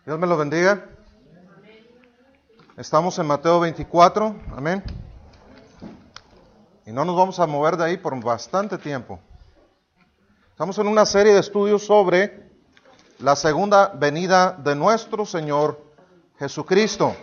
Dios me lo bendiga. Estamos en Mateo 24, amén. Y no nos vamos a mover de ahí por bastante tiempo. Estamos en una serie de estudios sobre la segunda venida de nuestro Señor Jesucristo.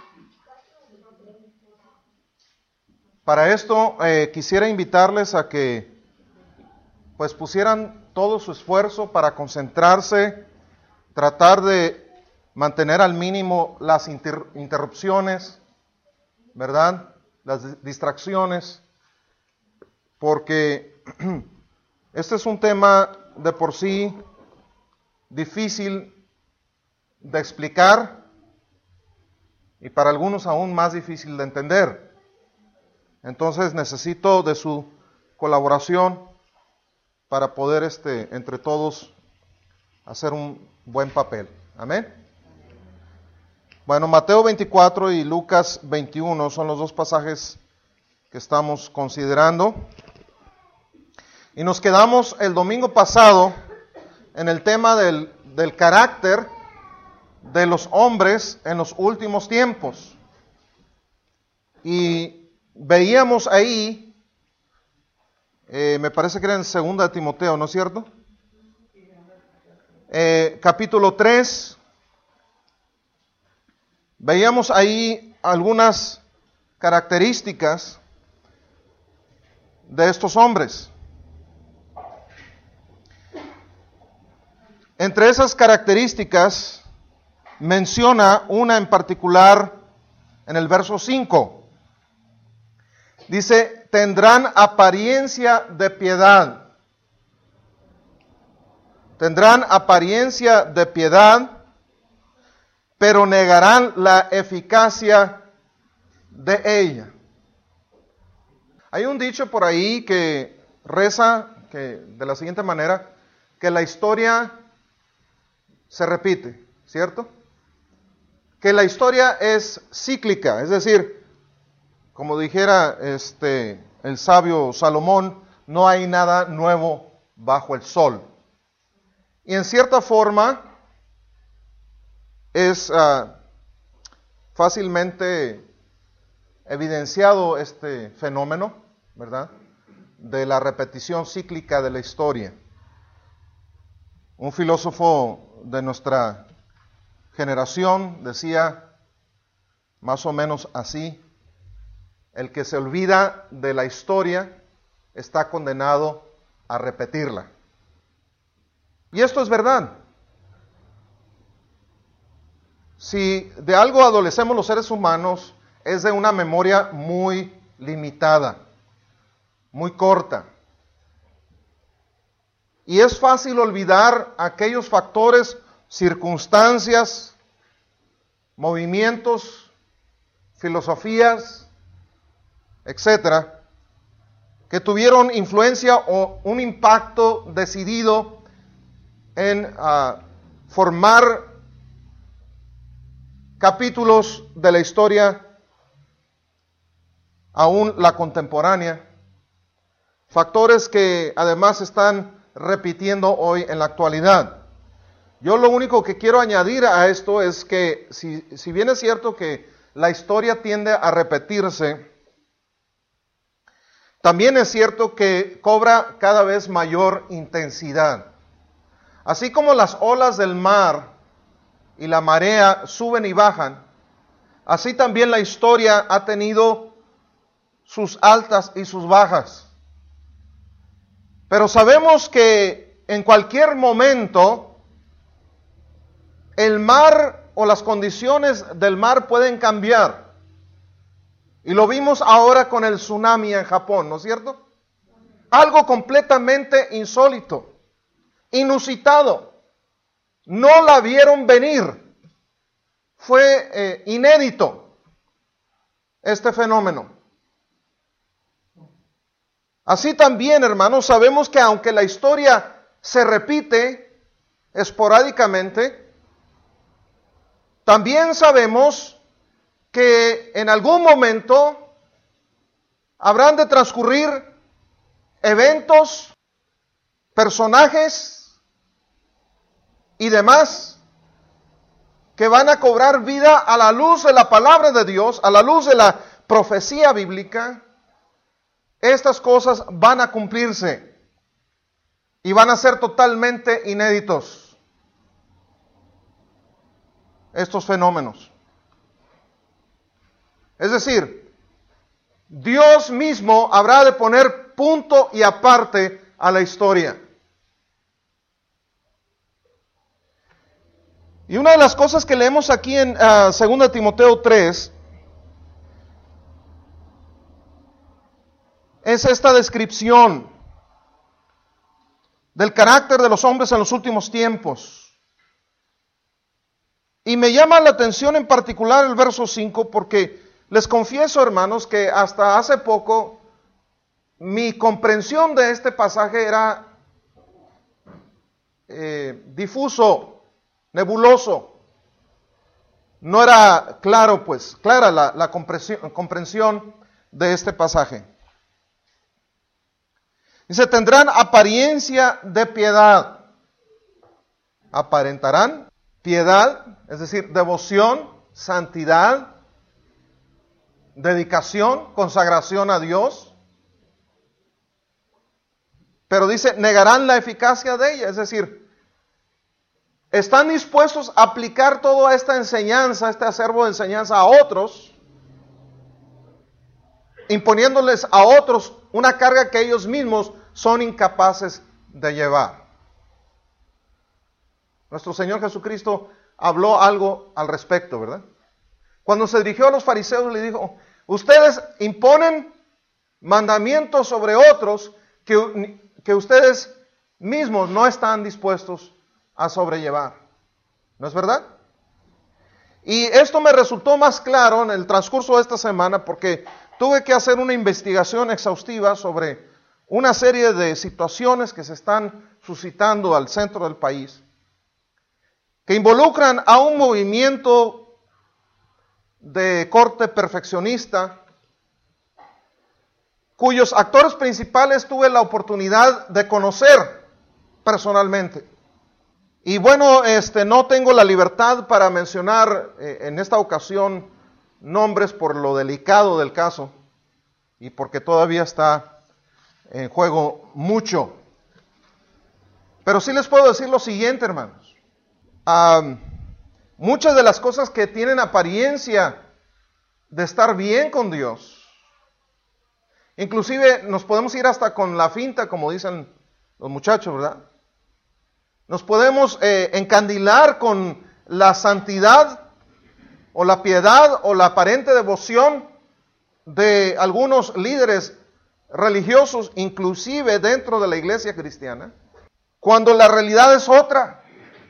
Para esto quisiera invitarles a que pues pusieran todo su esfuerzo para concentrarse, tratar de mantener al mínimo las interrupciones, ¿verdad? Las distracciones, porque este es un tema de por sí difícil de explicar y para algunos aún más difícil de entender. Entonces necesito de su colaboración para poder entre todos hacer un buen papel. Amén. Bueno, Mateo 24 y Lucas 21 son los dos pasajes que estamos considerando. Y nos quedamos el domingo pasado en el tema del carácter de los hombres en los últimos tiempos. Y veíamos ahí, me parece que era en 2 de Timoteo, ¿no es cierto? Capítulo 3. Veíamos ahí algunas características de estos hombres. Entre esas características menciona una en particular en el verso 5. Dice, tendrán apariencia de piedad. Tendrán apariencia de piedad, pero negarán la eficacia de ella. Hay un dicho por ahí que reza de la siguiente manera, que la historia se repite, ¿cierto? Que la historia es cíclica, es decir, como dijera el sabio Salomón, no hay nada nuevo bajo el sol. Y en cierta forma es fácilmente evidenciado este fenómeno, ¿verdad? De la repetición cíclica de la historia. Un filósofo de nuestra generación decía más o menos así: el que se olvida de la historia está condenado a repetirla. Y esto es verdad. Si de algo adolecemos los seres humanos, es de una memoria muy limitada, muy corta. Y es fácil olvidar aquellos factores, circunstancias, movimientos, filosofías, etcétera, que tuvieron influencia o un impacto decidido en formar capítulos de la historia, aún la contemporánea, factores que además están repitiendo hoy en la actualidad. Yo lo único que quiero añadir a esto es que si bien es cierto que la historia tiende a repetirse, también es cierto que cobra cada vez mayor intensidad. Así como las olas del mar y la marea suben y bajan, así también la historia ha tenido sus altas y sus bajas. Pero sabemos que en cualquier momento el mar o las condiciones del mar pueden cambiar. Y lo vimos ahora con el tsunami en Japón, ¿no es cierto? Algo completamente insólito, inusitado. No la vieron venir. Fue inédito este fenómeno. Así también, hermanos, sabemos que aunque la historia se repite esporádicamente, también sabemos que en algún momento habrán de transcurrir eventos, personajes y demás que van a cobrar vida a la luz de la palabra de Dios, a la luz de la profecía bíblica, estas cosas van a cumplirse y van a ser totalmente inéditos. Estos fenómenos. Es decir, Dios mismo habrá de poner punto y aparte a la historia. Y una de las cosas que leemos aquí en 2 Timoteo 3 es esta descripción del carácter de los hombres en los últimos tiempos. Y me llama la atención en particular el verso 5 porque les confieso, hermanos, que hasta hace poco mi comprensión de este pasaje era difuso, nebuloso. No era claro, pues, clara la comprensión de este pasaje. Dice, tendrán apariencia de piedad. Aparentarán piedad, es decir, devoción, santidad, dedicación, consagración a Dios. Pero dice, negarán la eficacia de ella, es decir, están dispuestos a aplicar toda esta enseñanza, este acervo de enseñanza a otros, imponiéndoles a otros una carga que ellos mismos son incapaces de llevar. Nuestro Señor Jesucristo habló algo al respecto, ¿verdad? Cuando se dirigió a los fariseos le dijo, ustedes imponen mandamientos sobre otros que ustedes mismos no están dispuestos a sobrellevar. ¿No es verdad? Y esto me resultó más claro en el transcurso de esta semana porque tuve que hacer una investigación exhaustiva sobre una serie de situaciones que se están suscitando al centro del país, que involucran a un movimiento de corte perfeccionista, cuyos actores principales tuve la oportunidad de conocer personalmente. Y bueno, no tengo la libertad para mencionar en esta ocasión nombres por lo delicado del caso y porque todavía está en juego mucho. Pero sí les puedo decir lo siguiente, hermanos. Muchas de las cosas que tienen apariencia de estar bien con Dios, inclusive nos podemos ir hasta con la finta, como dicen los muchachos, ¿verdad? Nos podemos encandilar con la santidad o la piedad o la aparente devoción de algunos líderes religiosos, inclusive dentro de la iglesia cristiana, cuando la realidad es otra.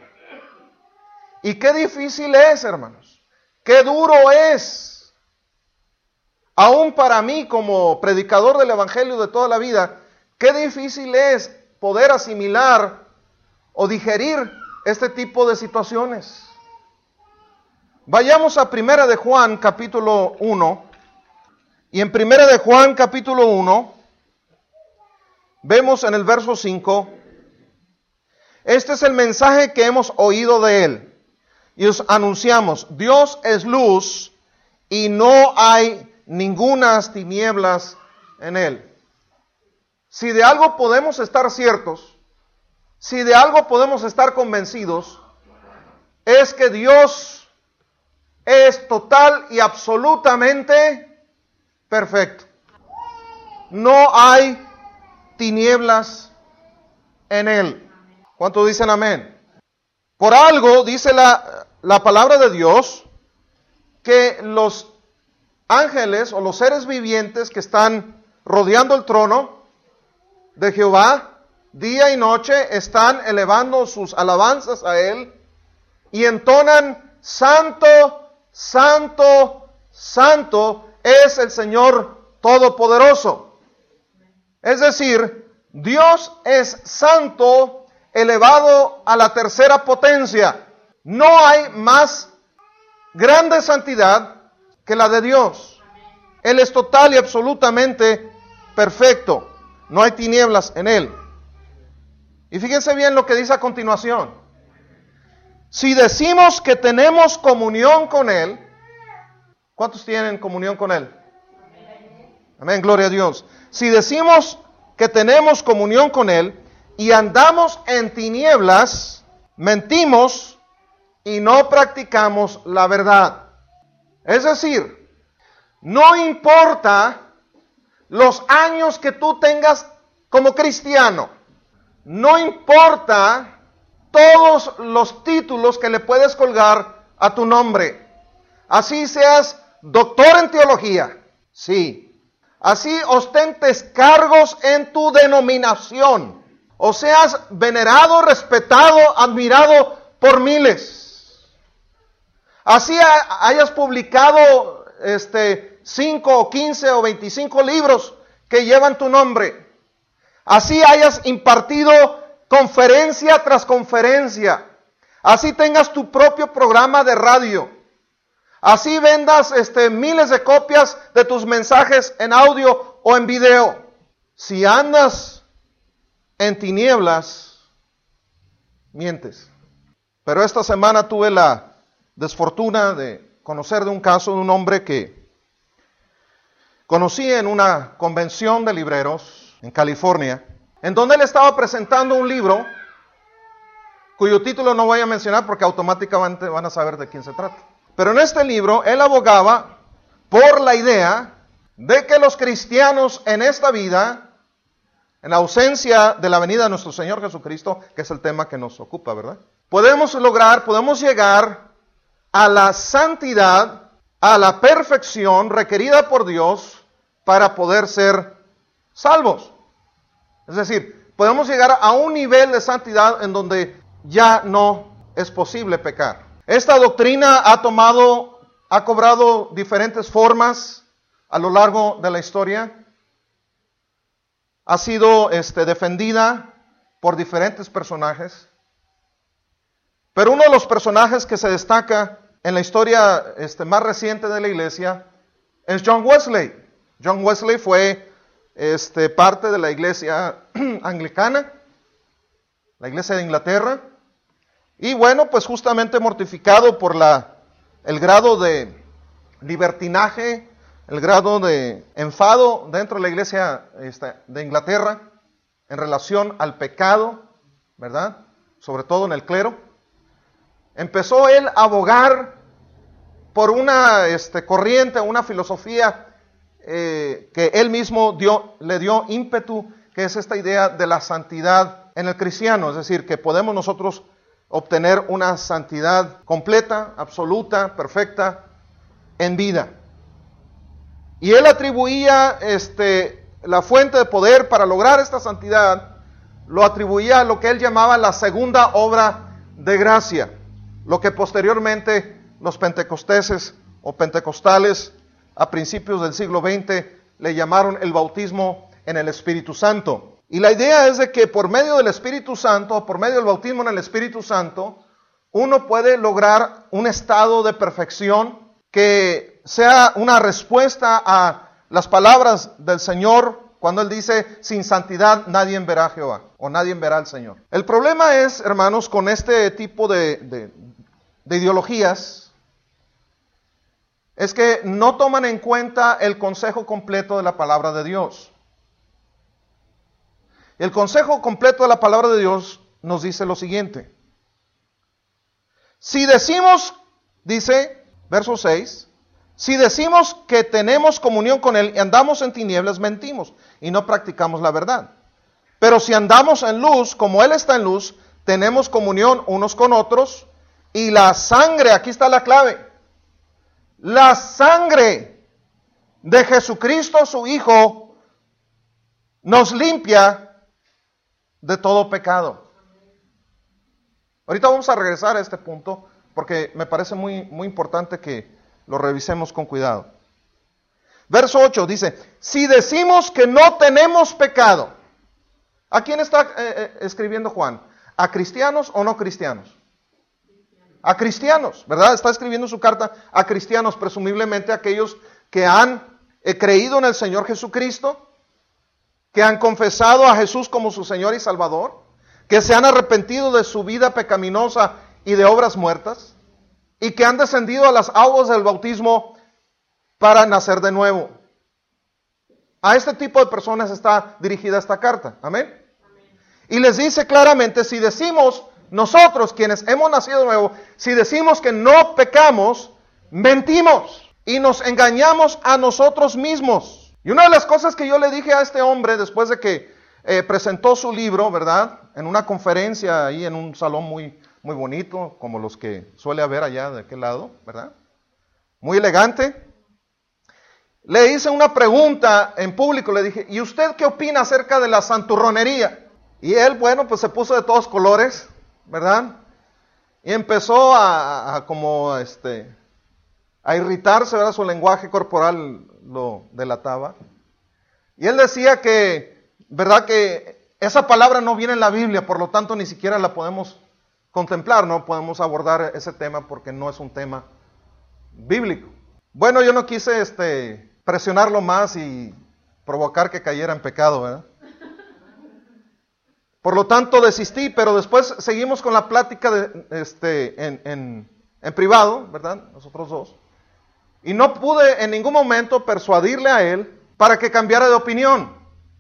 Y qué difícil es, hermanos, qué duro es, aún para mí como predicador del evangelio de toda la vida, qué difícil es poder asimilar o digerir este tipo de situaciones. Vayamos a 1 de Juan capítulo 1, y en 1 de Juan capítulo 1, vemos en el verso 5, este es el mensaje que hemos oído de él, y os anunciamos, Dios es luz, y no hay ningunas tinieblas en él. Si de algo podemos estar ciertos, si de algo podemos estar convencidos, es que Dios es total y absolutamente perfecto. No hay tinieblas en él. ¿Cuántos dicen amén? Por algo dice la palabra de Dios que los ángeles o los seres vivientes que están rodeando el trono de Jehová, día y noche están elevando sus alabanzas a Él y entonan, Santo, Santo, Santo es el Señor Todopoderoso. Es decir, Dios es santo elevado a la tercera potencia. No hay más grande santidad que la de Dios. Él es total y absolutamente perfecto. No hay tinieblas en Él. Y fíjense bien lo que dice a continuación. Si decimos que tenemos comunión con Él, ¿cuántos tienen comunión con Él? Amén, gloria a Dios. Si decimos que tenemos comunión con Él y andamos en tinieblas, mentimos y no practicamos la verdad. Es decir, no importa los años que tú tengas como cristiano, no importa todos los títulos que le puedes colgar a tu nombre. Así seas doctor en teología, sí. Así ostentes cargos en tu denominación, o seas venerado, respetado, admirado por miles. Así hayas publicado 5 o 15 o 25 libros que llevan tu nombre. Así hayas impartido conferencia tras conferencia. Así tengas tu propio programa de radio. Así vendas miles de copias de tus mensajes en audio o en video. Si andas en tinieblas, mientes. Pero esta semana tuve la desfortuna de conocer de un caso de un hombre que conocí en una convención de libreros en California, en donde él estaba presentando un libro cuyo título no voy a mencionar porque automáticamente van a saber de quién se trata. Pero en este libro él abogaba por la idea de que los cristianos en esta vida, en ausencia de la venida de nuestro Señor Jesucristo, que es el tema que nos ocupa, ¿verdad? Podemos llegar a la santidad, a la perfección requerida por Dios para poder ser salvos. Es decir, podemos llegar a un nivel de santidad en donde ya no es posible pecar. Esta doctrina ha cobrado diferentes formas a lo largo de la historia. Ha sido defendida por diferentes personajes. Pero uno de los personajes que se destaca en la historia más reciente de la iglesia es John Wesley. John Wesley fue parte de la iglesia anglicana, la iglesia de Inglaterra. Y bueno, pues justamente mortificado por el grado de libertinaje, el grado de enfado dentro de la iglesia de Inglaterra en relación al pecado, ¿verdad? Sobre todo en el clero. Empezó él a abogar por una corriente, una filosofía que él mismo le dio ímpetu, que es esta idea de la santidad en el cristiano. Es decir, que podemos nosotros obtener una santidad completa, absoluta, perfecta en vida. Y él atribuía la fuente de poder para lograr esta santidad, lo atribuía a lo que él llamaba la segunda obra de gracia, lo que posteriormente los pentecosteses o pentecostales a principios del siglo XX le llamaron el bautismo en el Espíritu Santo. Y la idea es de que por medio del Espíritu Santo, por medio del bautismo en el Espíritu Santo, uno puede lograr un estado de perfección que sea una respuesta a las palabras del Señor cuando Él dice, sin santidad nadie verá a Jehová, o nadie verá al Señor. El problema es, hermanos, con este tipo de ideologías, es que no toman en cuenta el consejo completo de la palabra de Dios. El consejo completo de la palabra de Dios nos dice lo siguiente. Si decimos, dice, verso 6, si decimos que tenemos comunión con Él y andamos en tinieblas, mentimos y no practicamos la verdad. Pero si andamos en luz, como Él está en luz, tenemos comunión unos con otros y la sangre, aquí está la clave, la sangre de Jesucristo, su Hijo, nos limpia de todo pecado. Ahorita vamos a regresar a este punto porque me parece muy, muy importante que lo revisemos con cuidado. Verso 8 dice, si decimos que no tenemos pecado, ¿a quién está escribiendo Juan? ¿A cristianos o no cristianos? A cristianos, ¿verdad? Está escribiendo su carta a cristianos, presumiblemente aquellos que han creído en el Señor Jesucristo, que han confesado a Jesús como su Señor y Salvador, que se han arrepentido de su vida pecaminosa y de obras muertas, y que han descendido a las aguas del bautismo para nacer de nuevo. A este tipo de personas está dirigida esta carta. Amén. Y les dice claramente, si decimos nosotros quienes hemos nacido de nuevo, si decimos que no pecamos, mentimos y nos engañamos a nosotros mismos. Y una de las cosas que yo le dije a este hombre después de que presentó su libro, ¿verdad? En una conferencia ahí en un salón muy bonito, como los que suele haber allá de aquel lado, ¿verdad? Muy elegante. Le hice una pregunta en público, le dije, ¿y usted qué opina acerca de la santurronería? Y él, bueno, pues se puso de todos colores, ¿verdad? Y empezó a irritarse, ¿verdad? Su lenguaje corporal lo delataba. Y él decía que, ¿verdad? Que esa palabra no viene en la Biblia, por lo tanto ni siquiera la podemos contemplar, no podemos abordar ese tema porque no es un tema bíblico. Bueno, yo no quise presionarlo más y provocar que cayera en pecado, ¿verdad? Por lo tanto desistí, pero después seguimos con la plática en privado, ¿verdad? Nosotros dos. Y no pude en ningún momento persuadirle a él para que cambiara de opinión.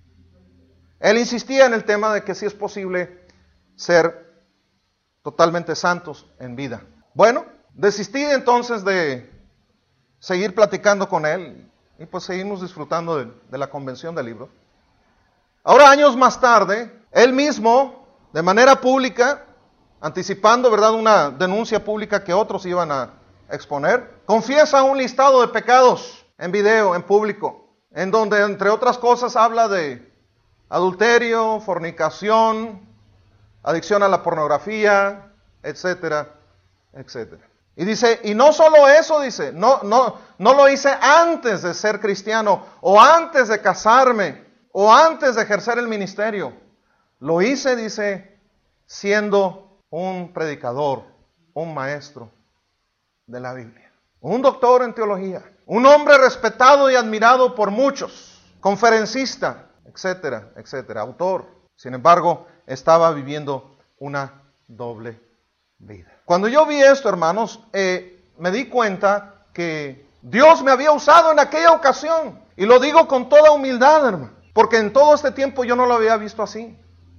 Él insistía en el tema de que sí es posible ser totalmente santos en vida. Bueno, desistí entonces de seguir platicando con él y pues seguimos disfrutando de la convención del libro. Ahora, años más tarde, él mismo, de manera pública, anticipando, ¿verdad?, una denuncia pública que otros iban a exponer, confiesa un listado de pecados en video, en público, en donde, entre otras cosas, habla de adulterio, fornicación, adicción a la pornografía, etcétera, etcétera. Y dice, y no solo eso, dice, no lo hice antes de ser cristiano, o antes de casarme, o antes de ejercer el ministerio. Lo hice, dice, siendo un predicador, un maestro de la Biblia, un doctor en teología, un hombre respetado y admirado por muchos, conferencista, etcétera, etcétera, autor. Sin embargo, estaba viviendo una doble vida. Cuando yo vi esto, hermanos, me di cuenta que Dios me había usado en aquella ocasión. Y lo digo con toda humildad, hermano, porque en todo este tiempo yo no lo había visto así.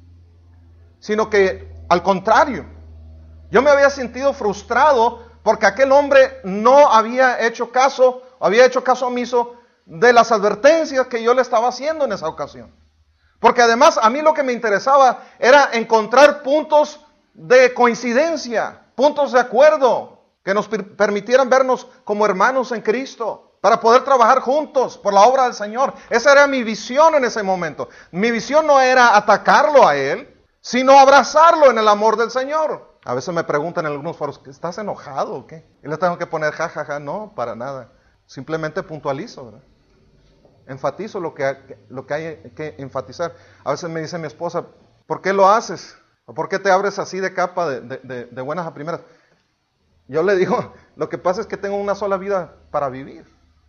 Sino que, al contrario, yo me había sentido frustrado porque aquel hombre no había hecho caso omiso de las advertencias que yo le estaba haciendo en esa ocasión. Porque además a mí lo que me interesaba era encontrar puntos de coincidencia, puntos de acuerdo, que nos permitieran vernos como hermanos en Cristo, para poder trabajar juntos por la obra del Señor. Esa era mi visión en ese momento. Mi visión no era atacarlo a él, sino abrazarlo en el amor del Señor. A veces me preguntan en algunos foros, ¿estás enojado o qué? Y le tengo que poner jajaja, no, para nada. Simplemente puntualizo, ¿verdad? Enfatizo lo que hay que enfatizar. A veces me dice mi esposa, ¿por qué lo haces? ¿O por qué te abres así de capa de buenas a primeras? Yo le digo, lo que pasa es que tengo una sola vida para vivir.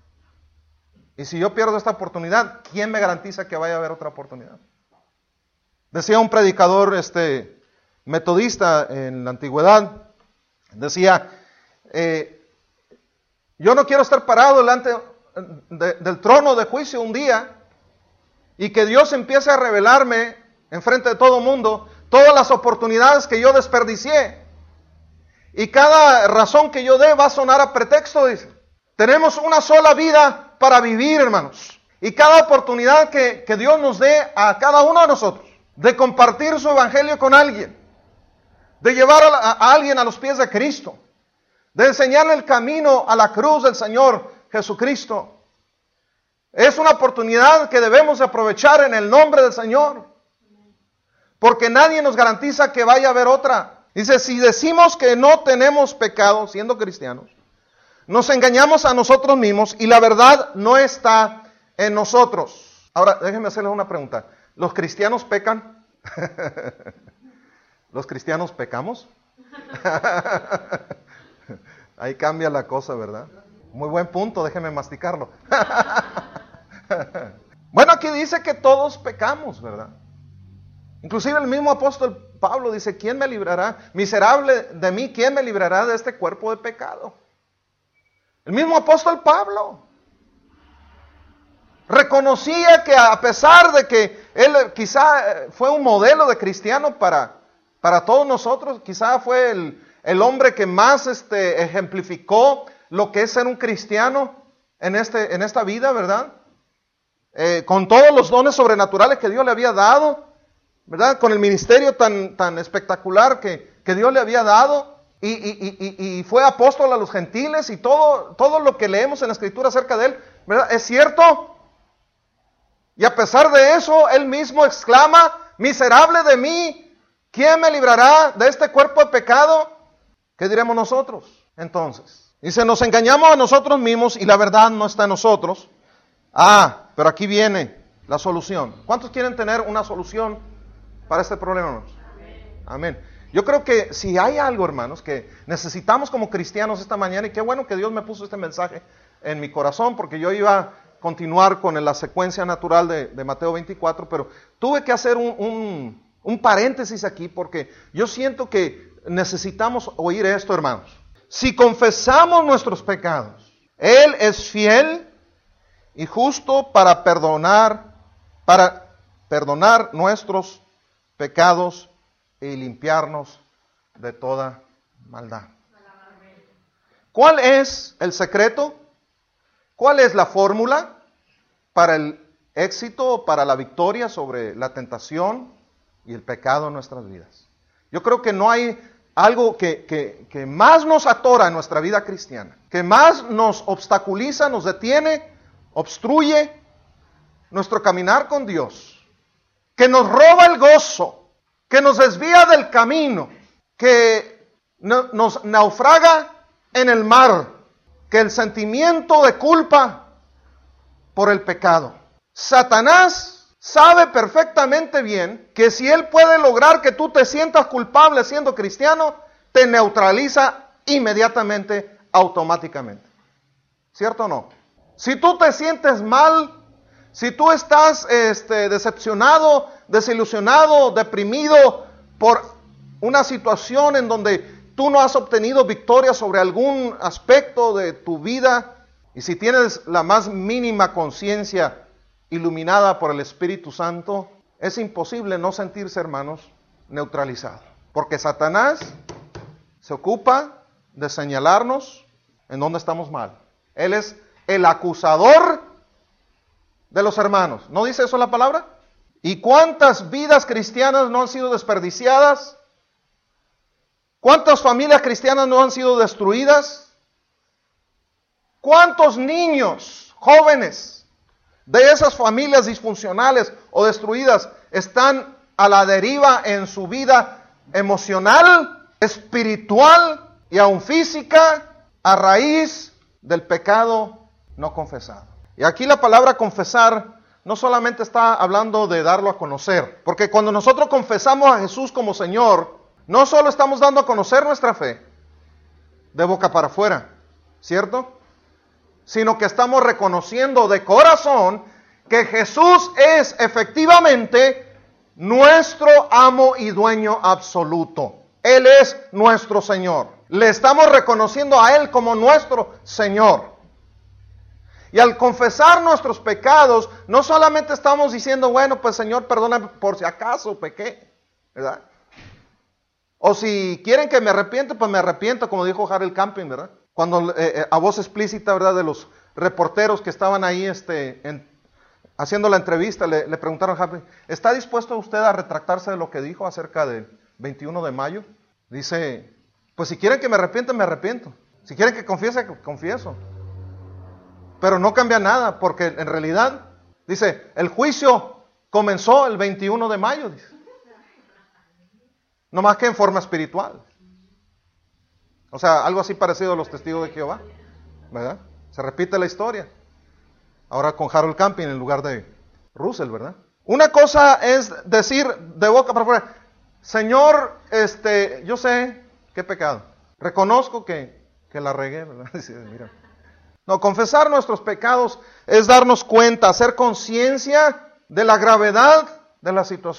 Y si yo pierdo esta oportunidad, ¿quién me garantiza que vaya a haber otra oportunidad? Decía un predicador metodista en la antigüedad, decía, yo no quiero estar parado delante del trono de juicio un día y que Dios empiece a revelarme enfrente de todo el mundo todas las oportunidades que yo desperdicié. Y cada razón que yo dé va a sonar a pretexto, dice. Tenemos una sola vida para vivir, hermanos. Y cada oportunidad que Dios nos dé a cada uno de nosotros, de compartir su evangelio con alguien, de llevar a alguien a los pies de Cristo, de enseñarle el camino a la cruz del Señor Jesucristo, es una oportunidad que debemos de aprovechar en el nombre del Señor, porque nadie nos garantiza que vaya a haber otra. Dice, si decimos que no tenemos pecado siendo cristianos, nos engañamos a nosotros mismos y la verdad no está en nosotros. Ahora, déjenme hacerles una pregunta. ¿Los cristianos pecan? ¿Los cristianos pecamos? Ahí cambia la cosa, ¿verdad? Muy buen punto, déjenme masticarlo. Bueno, aquí dice que todos pecamos, ¿verdad? Inclusive el mismo apóstol Pablo dice, ¿quién me librará? Miserable de mí, ¿quién me librará de este cuerpo de pecado? El mismo apóstol Pablo reconocía que a pesar de que él quizá fue un modelo de cristiano para todos nosotros, quizá fue el hombre que más ejemplificó lo que es ser un cristiano en esta vida, ¿verdad? Con todos los dones sobrenaturales que Dios le había dado, ¿verdad? Con el ministerio tan espectacular que Dios le había dado, y fue apóstol a los gentiles, y todo lo que leemos en la Escritura acerca de él, ¿verdad? Es cierto. Y a pesar de eso, él mismo exclama, miserable de mí, ¿quién me librará de este cuerpo de pecado? ¿Qué diremos nosotros entonces? Dice, nos engañamos a nosotros mismos y la verdad no está en nosotros. Pero aquí viene la solución. ¿Cuántos quieren tener una solución para este problema, hermanos? Amén. Yo creo que si hay algo, hermanos, que necesitamos como cristianos esta mañana, y qué bueno que Dios me puso este mensaje en mi corazón, porque yo iba a continuar con la secuencia natural de Mateo 24, pero tuve que hacer un paréntesis aquí, porque yo siento que necesitamos oír esto, hermanos. Si confesamos nuestros pecados, Él es fiel y justo para perdonar nuestros pecados y limpiarnos de toda maldad. ¿Cuál es el secreto? ¿Cuál es la fórmula para el éxito, para la victoria sobre la tentación y el pecado en nuestras vidas? Yo creo que no hay algo que más nos atora en nuestra vida cristiana, que más nos obstaculiza, nos detiene, obstruye nuestro caminar con Dios, que nos roba el gozo, que nos desvía del camino, que nos naufraga en el mar, que el sentimiento de culpa por el pecado. Satanás sabe perfectamente bien que si él puede lograr que tú te sientas culpable siendo cristiano, te neutraliza inmediatamente, automáticamente. ¿Cierto o no? Si tú te sientes mal, si tú estás decepcionado, desilusionado, deprimido por una situación en donde tú no has obtenido victoria sobre algún aspecto de tu vida, y si tienes la más mínima conciencia iluminada por el Espíritu Santo, es imposible no sentirse, hermanos, neutralizado. Porque Satanás se ocupa de señalarnos en dónde estamos mal. Él es el acusador de los hermanos. ¿No dice eso la palabra? ¿Y cuántas vidas cristianas no han sido desperdiciadas? ¿Cuántas familias cristianas no han sido destruidas? ¿Cuántos niños, jóvenes de esas familias disfuncionales o destruidas están a la deriva en su vida emocional, espiritual y aún física a raíz del pecado no confesado? Y aquí la palabra confesar no solamente está hablando de darlo a conocer, porque cuando nosotros confesamos a Jesús como Señor, no solo estamos dando a conocer nuestra fe de boca para afuera, ¿cierto? Sino que estamos reconociendo de corazón que Jesús es efectivamente nuestro amo y dueño absoluto. Él es nuestro Señor. Le estamos reconociendo a Él como nuestro Señor. Y al confesar nuestros pecados, no solamente estamos diciendo, bueno, pues Señor, perdóname por si acaso pequé, ¿verdad? O si quieren que me arrepienta, pues me arrepiento, como dijo Harold Camping, ¿verdad? Cuando a voz explícita, ¿verdad?, de los reporteros que estaban ahí haciendo la entrevista, le preguntaron a Camping, ¿está dispuesto usted a retractarse de lo que dijo acerca del 21 de mayo? Dice, pues si quieren que me arrepienta, me arrepiento. Si quieren que confiese, confieso. Pero no cambia nada, porque en realidad, dice, el juicio comenzó el 21 de mayo, dice. No más que en forma espiritual. O sea, algo así parecido a los testigos de Jehová, ¿verdad? Se repite la historia. Ahora con Harold Camping en lugar de Russell, ¿verdad? Una cosa es decir de boca para afuera, Señor, yo sé qué pecado. Reconozco que la regué, ¿verdad? Mira. No, confesar nuestros pecados es darnos cuenta, hacer conciencia de la gravedad de la situación.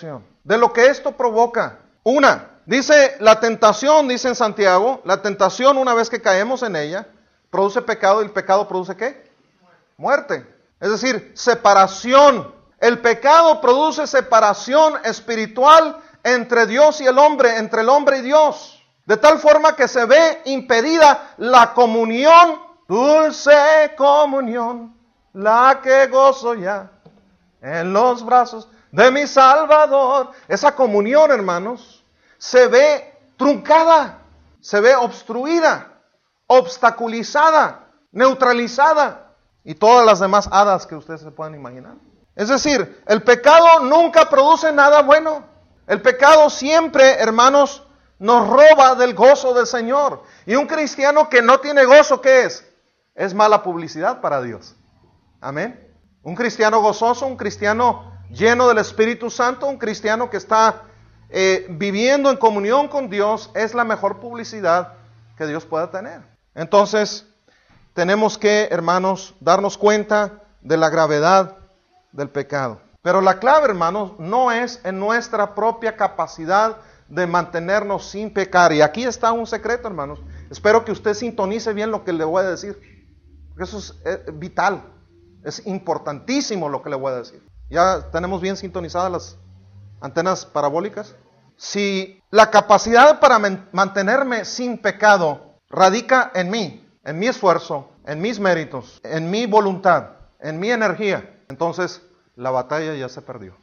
de lo que esto provoca. Una, dice la tentación, dice en Santiago, la tentación una vez que caemos en ella, produce pecado y el pecado produce ¿qué? Muerte. Es decir, separación. El pecado produce separación espiritual entre Dios y el hombre, entre el hombre y Dios. De tal forma que se ve impedida la comunión, dulce comunión, la que gozo ya en los brazos de mi Salvador. Esa comunión, hermanos, se ve truncada, se ve obstruida, obstaculizada, neutralizada y todas las demás hadas que ustedes se puedan imaginar. Es decir, el pecado nunca produce nada bueno. El pecado siempre, hermanos, nos roba del gozo del Señor. Y un cristiano que no tiene gozo, ¿qué es? Es mala publicidad para Dios. Amén. Un cristiano gozoso, un cristiano lleno del Espíritu Santo, un cristiano que está viviendo en comunión con Dios, es la mejor publicidad que Dios pueda tener. Entonces, tenemos que, hermanos, darnos cuenta de la gravedad del pecado. Pero la clave, hermanos, no es en nuestra propia capacidad de mantenernos sin pecar. Y aquí está un secreto, hermanos. Espero que usted sintonice bien lo que le voy a decir. Porque eso es vital. Es importantísimo lo que le voy a decir. ¿Ya tenemos bien sintonizadas las antenas parabólicas? Si la capacidad para mantenerme sin pecado radica en mí, en mi esfuerzo, en mis méritos, en mi voluntad, en mi energía, entonces la batalla ya se perdió.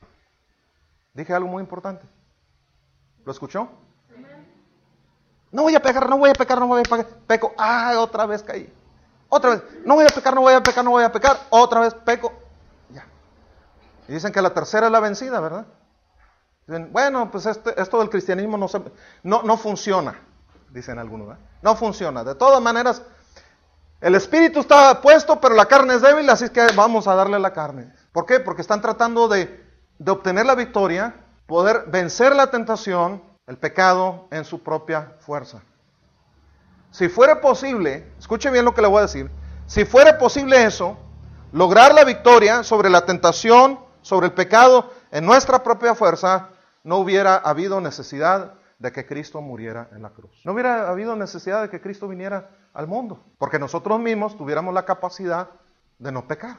Dije algo muy importante. ¿Lo escuchó? No voy a pecar, no voy a pecar, no voy a pecar. Peco. Otra vez caí. Otra vez. No voy a pecar, no voy a pecar, no voy a pecar. Otra vez peco. Ya. Y dicen que la tercera es la vencida, ¿verdad? Dicen, bueno, pues esto del cristianismo no funciona. Dicen algunos, ¿verdad? No funciona. De todas maneras, el espíritu está puesto, pero la carne es débil, así es que vamos a darle la carne. ¿Por qué? Porque están tratando de obtener la victoria, poder vencer la tentación, el pecado, en su propia fuerza. Si fuera posible, escuche bien lo que le voy a decir, si fuera posible eso, lograr la victoria sobre la tentación, sobre el pecado, en nuestra propia fuerza, no hubiera habido necesidad de que Cristo muriera en la cruz. No hubiera habido necesidad de que Cristo viniera al mundo, porque nosotros mismos tuviéramos la capacidad de no pecar.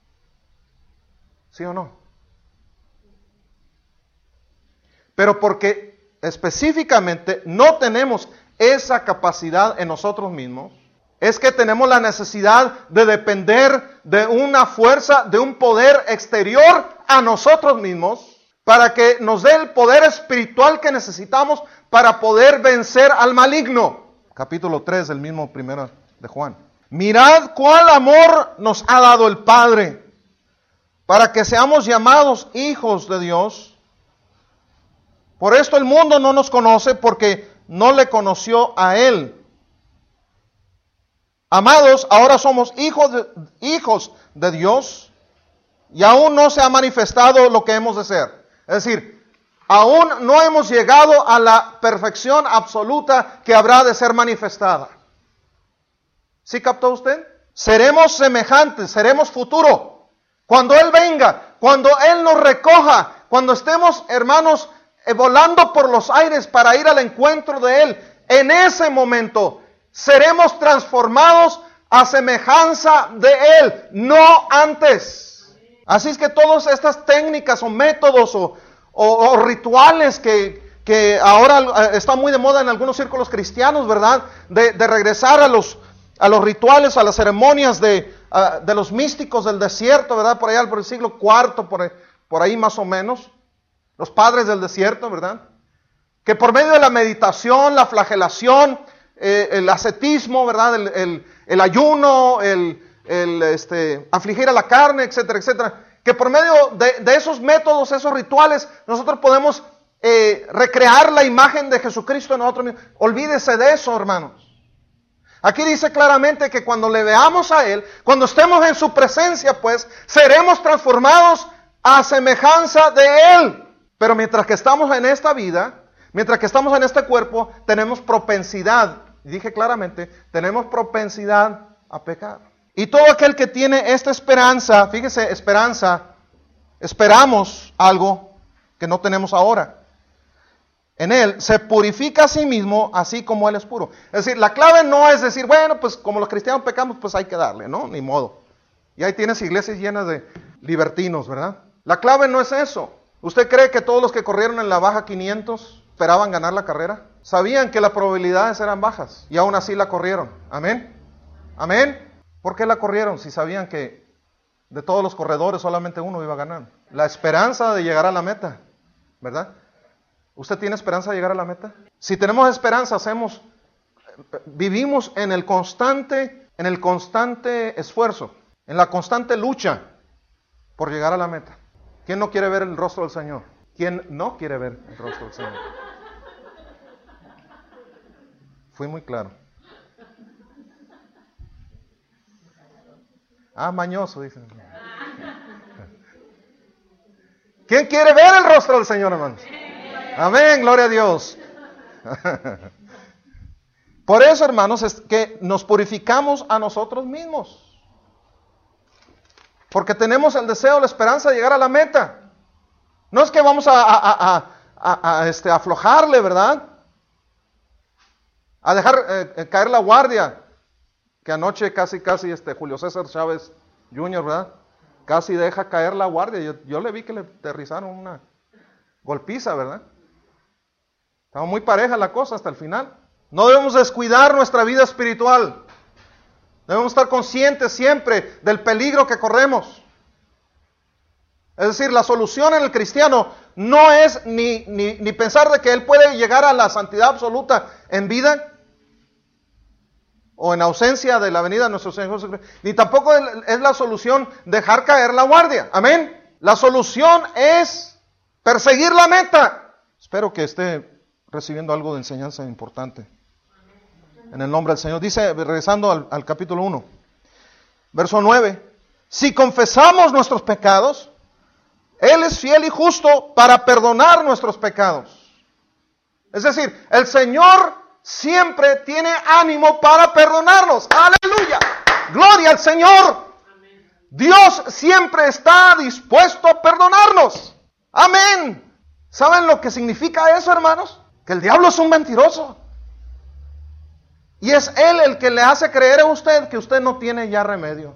¿Sí o no? Pero porque específicamente no tenemos esa capacidad en nosotros mismos, es que tenemos la necesidad de depender de una fuerza, de un poder exterior a nosotros mismos, para que nos dé el poder espiritual que necesitamos para poder vencer al maligno. Capítulo 3 del mismo 1 de Juan. Mirad cuál amor nos ha dado el Padre, para que seamos llamados hijos de Dios. Por esto el mundo no nos conoce, porque no le conoció a Él. Amados, ahora somos hijos de Dios, y aún no se ha manifestado lo que hemos de ser. Es decir, aún no hemos llegado a la perfección absoluta que habrá de ser manifestada. ¿Sí captó usted? Seremos semejantes, seremos futuro. Cuando Él venga, cuando Él nos recoja, cuando estemos, hermanos, volando por los aires para ir al encuentro de Él, en ese momento seremos transformados a semejanza de Él, no antes. Así es que todas estas técnicas o métodos o rituales que ahora están muy de moda en algunos círculos cristianos, ¿verdad? De regresar a los rituales, a las ceremonias de los místicos del desierto, ¿verdad? Por allá por el siglo IV, por ahí más o menos. Los padres del desierto, ¿verdad? Que por medio de la meditación, la flagelación, el ascetismo, ¿verdad? El ayuno, afligir a la carne, etcétera, etcétera. Que por medio de esos métodos, esos rituales, nosotros podemos recrear la imagen de Jesucristo en nosotros mismos. Olvídese de eso, hermanos. Aquí dice claramente que cuando le veamos a Él, cuando estemos en su presencia, pues, seremos transformados a semejanza de Él. Pero mientras que estamos en esta vida, mientras que estamos en este cuerpo, tenemos propensidad, dije claramente, tenemos propensidad a pecar. Y todo aquel que tiene esta esperanza, fíjese, esperanza, esperamos algo que no tenemos ahora. En Él se purifica a sí mismo, así como Él es puro. Es decir, la clave no es decir, bueno, pues como los cristianos pecamos, pues hay que darle, ¿no? Ni modo. Y ahí tienes iglesias llenas de libertinos, ¿verdad? La clave no es eso. ¿Usted cree que todos los que corrieron en la baja 500 esperaban ganar la carrera? Sabían que las probabilidades eran bajas y aún así la corrieron. ¿Amén? ¿Amén? ¿Por qué la corrieron si sabían que de todos los corredores solamente uno iba a ganar? La esperanza de llegar a la meta, ¿verdad? ¿Usted tiene esperanza de llegar a la meta? Si tenemos esperanza, vivimos en el constante esfuerzo, en la constante lucha por llegar a la meta. ¿Quién no quiere ver el rostro del Señor? ¿Quién no quiere ver el rostro del Señor? Fui muy claro. Mañoso, dicen. ¿Quién quiere ver el rostro del Señor, hermanos? Amén, gloria a Dios. Por eso, hermanos, es que nos purificamos a nosotros mismos. Porque tenemos el deseo, la esperanza de llegar a la meta. No es que vamos a aflojarle, ¿verdad? A dejar caer la guardia. Que anoche casi Julio César Chávez Jr., ¿verdad? Casi deja caer la guardia. Yo le vi que le aterrizaron una golpiza, ¿verdad? Estaba muy pareja la cosa hasta el final. No debemos descuidar nuestra vida espiritual. Debemos estar conscientes siempre del peligro que corremos. Es decir, la solución en el cristiano no es ni pensar de que él puede llegar a la santidad absoluta en vida o en ausencia de la venida de nuestro Señor Jesucristo, ni tampoco es la solución dejar caer la guardia. Amén. La solución es perseguir la meta. Espero que esté recibiendo algo de enseñanza importante. En el nombre del Señor. Dice, regresando al capítulo 1, verso 9. Si confesamos nuestros pecados, Él es fiel y justo para perdonar nuestros pecados. Es decir, el Señor siempre tiene ánimo para perdonarnos. ¡Aleluya! ¡Gloria al Señor! Dios siempre está dispuesto a perdonarnos. ¡Amén! ¿Saben lo que significa eso, hermanos? Que el diablo es un mentiroso. Y es él el que le hace creer a usted que usted no tiene ya remedio.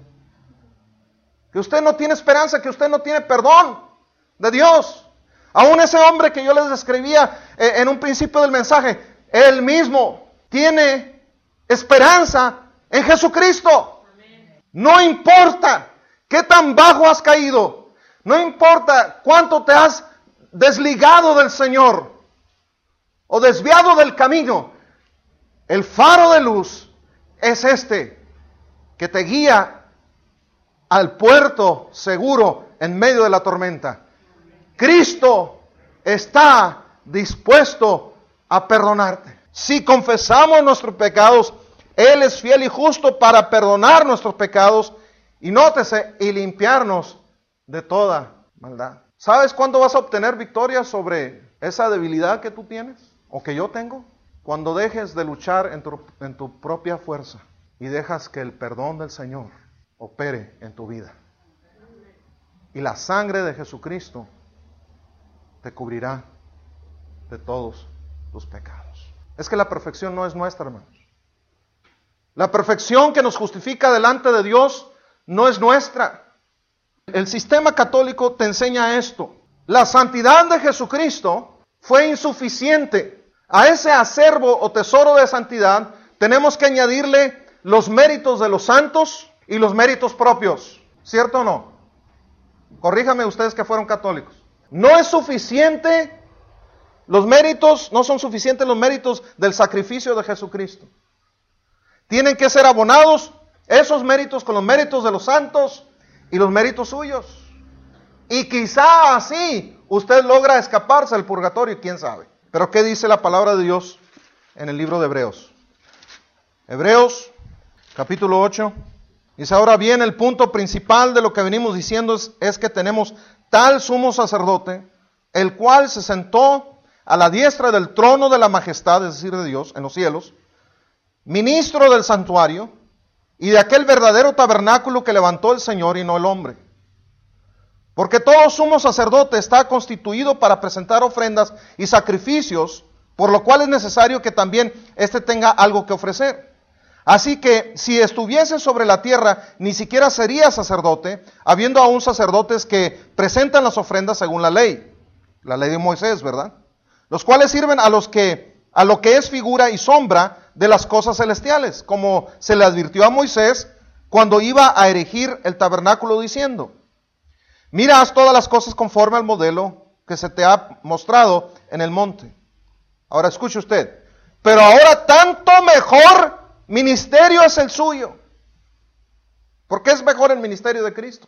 Que usted no tiene esperanza, que usted no tiene perdón de Dios. Aún ese hombre que yo les describía en un principio del mensaje, él mismo tiene esperanza en Jesucristo. No importa qué tan bajo has caído. No importa cuánto te has desligado del Señor o desviado del camino. El faro de luz es que te guía al puerto seguro en medio de la tormenta. Cristo está dispuesto a perdonarte. Si confesamos nuestros pecados, Él es fiel y justo para perdonar nuestros pecados y nótese, y limpiarnos de toda maldad. ¿Sabes cuándo vas a obtener victoria sobre esa debilidad que tú tienes o que yo tengo? Cuando dejes de luchar en tu propia fuerza y dejas que el perdón del Señor opere en tu vida. Y la sangre de Jesucristo te cubrirá de todos tus pecados. Es que la perfección no es nuestra, hermanos. La perfección que nos justifica delante de Dios no es nuestra. El sistema católico te enseña esto. La santidad de Jesucristo fue insuficiente. A ese acervo o tesoro de santidad tenemos que añadirle los méritos de los santos y los méritos propios. ¿Cierto o no? Corríjame ustedes que fueron católicos. No es suficiente los méritos, no son suficientes los méritos del sacrificio de Jesucristo. Tienen que ser abonados esos méritos con los méritos de los santos y los méritos suyos. Y quizá así usted logra escaparse del purgatorio, quién sabe. Pero ¿qué dice la palabra de Dios en el libro de Hebreos? Hebreos, capítulo 8. Dice, ahora bien, el punto principal de lo que venimos diciendo es que tenemos tal sumo sacerdote, el cual se sentó a la diestra del trono de la majestad, es decir, de Dios, en los cielos, ministro del santuario y de aquel verdadero tabernáculo que levantó el Señor y no el hombre. Porque todo sumo sacerdote está constituido para presentar ofrendas y sacrificios, por lo cual es necesario que también éste tenga algo que ofrecer. Así que si estuviese sobre la tierra, ni siquiera sería sacerdote, habiendo aún sacerdotes que presentan las ofrendas según la ley de Moisés, ¿verdad? Los cuales sirven a lo que es figura y sombra de las cosas celestiales, como se le advirtió a Moisés cuando iba a erigir el tabernáculo diciendo: mira, haz todas las cosas conforme al modelo que se te ha mostrado en el monte. Ahora escuche usted, pero ahora tanto mejor ministerio es el suyo. ¿Por qué es mejor el ministerio de Cristo?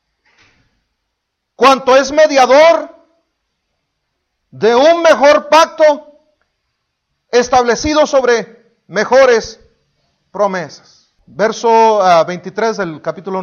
Cuanto es mediador de un mejor pacto establecido sobre mejores promesas. Verso 23 del capítulo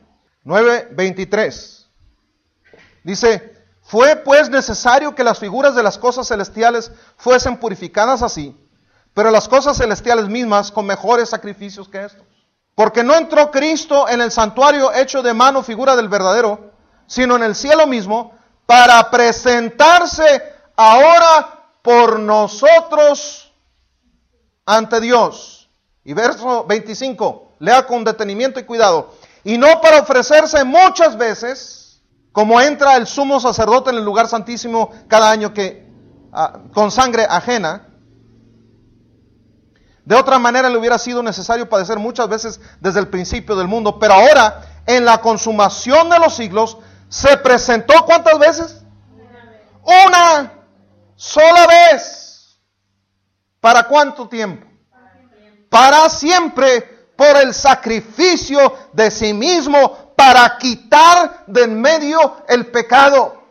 9:23. Dice: fue pues necesario que las figuras de las cosas celestiales fuesen purificadas así, pero las cosas celestiales mismas con mejores sacrificios que estos. Porque no entró Cristo en el santuario hecho de mano, figura del verdadero, sino en el cielo mismo, para presentarse ahora por nosotros ante Dios. Y verso 25, lea con detenimiento y cuidado. Y no para ofrecerse muchas veces, como entra el sumo sacerdote en el lugar santísimo cada año con sangre ajena. De otra manera le hubiera sido necesario padecer muchas veces desde el principio del mundo. Pero ahora, en la consumación de los siglos, se presentó ¿cuántas veces? Una sola vez. ¿Para cuánto tiempo? Para siempre, por el sacrificio de sí mismo, para quitar de en medio el pecado.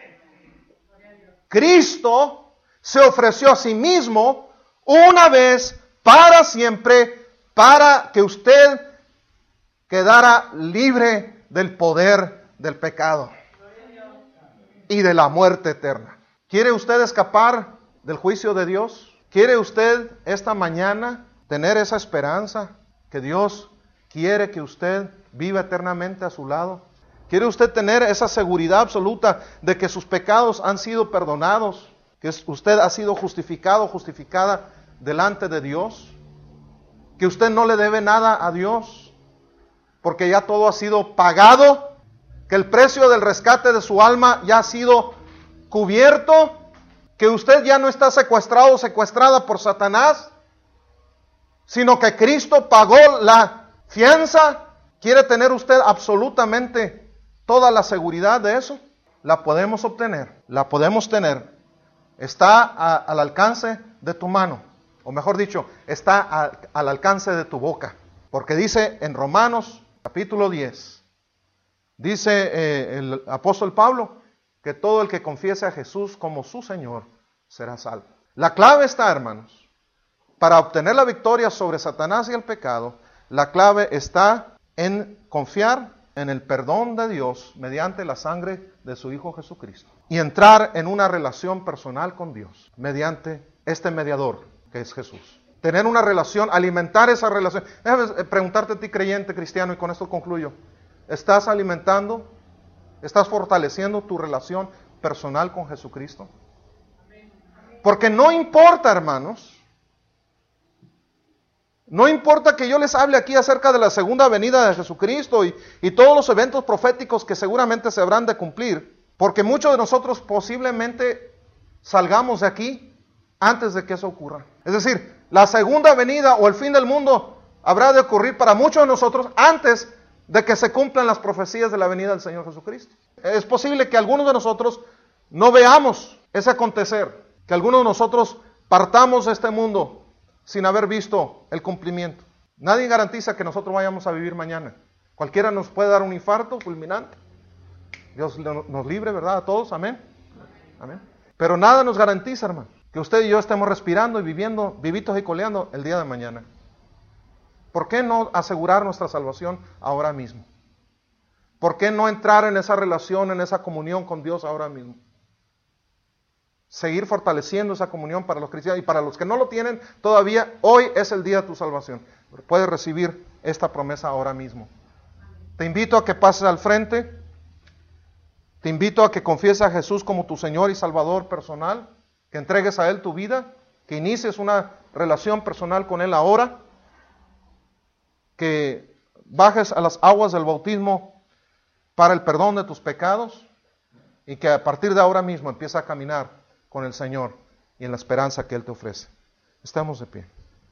Cristo se ofreció a sí mismo una vez para siempre, para que usted quedara libre del poder del pecado y de la muerte eterna. ¿Quiere usted escapar del juicio de Dios? ¿Quiere usted esta mañana tener esa esperanza que Dios quiere que usted viva eternamente a su lado? ¿Quiere usted tener esa seguridad absoluta de que sus pecados han sido perdonados? ¿Que usted ha sido justificado, justificada delante de Dios? ¿Que usted no le debe nada a Dios? Porque ya todo ha sido pagado. ¿Que el precio del rescate de su alma ya ha sido cubierto? ¿Que usted ya no está secuestrado o secuestrada por Satanás? Sino que Cristo pagó la fianza. ¿Quiere tener usted absolutamente toda la seguridad de eso? La podemos obtener, la podemos tener. Está al alcance de tu mano, o mejor dicho, está al alcance de tu boca. Porque dice en Romanos capítulo 10, dice el apóstol Pablo, que todo el que confiese a Jesús como su Señor será salvo. La clave está, hermanos, para obtener la victoria sobre Satanás y el pecado, la clave está en confiar en el perdón de Dios mediante la sangre de su Hijo Jesucristo y entrar en una relación personal con Dios mediante este mediador que es Jesús. Tener una relación, alimentar esa relación. Déjame preguntarte a ti, creyente cristiano, y con esto concluyo. ¿Estás alimentando, estás fortaleciendo tu relación personal con Jesucristo? Porque no importa, hermanos, no importa que yo les hable aquí acerca de la segunda venida de Jesucristo y todos los eventos proféticos que seguramente se habrán de cumplir, porque muchos de nosotros posiblemente salgamos de aquí antes de que eso ocurra. Es decir, la segunda venida o el fin del mundo habrá de ocurrir para muchos de nosotros antes de que se cumplan las profecías de la venida del Señor Jesucristo. Es posible que algunos de nosotros no veamos ese acontecer, que algunos de nosotros partamos de este mundo sin haber visto el cumplimiento. Nadie garantiza que nosotros vayamos a vivir mañana. Cualquiera nos puede dar un infarto fulminante. Dios nos libre, ¿verdad? A todos, amén. Amén. Pero nada nos garantiza, hermano, que usted y yo estemos respirando y viviendo, vivitos y coleando el día de mañana. ¿Por qué no asegurar nuestra salvación ahora mismo? ¿Por qué no entrar en esa relación, en esa comunión con Dios ahora mismo? Seguir fortaleciendo esa comunión para los cristianos y para los que no lo tienen todavía, hoy es el día de tu salvación. Puedes recibir esta promesa ahora mismo. Te invito a que pases al frente. Te invito a que confieses a Jesús como tu Señor y Salvador personal, que entregues a Él tu vida, que inicies una relación personal con Él ahora, que bajes a las aguas del bautismo para el perdón de tus pecados y que a partir de ahora mismo empieces a caminar con el Señor y en la esperanza que Él te ofrece. Estamos de pie.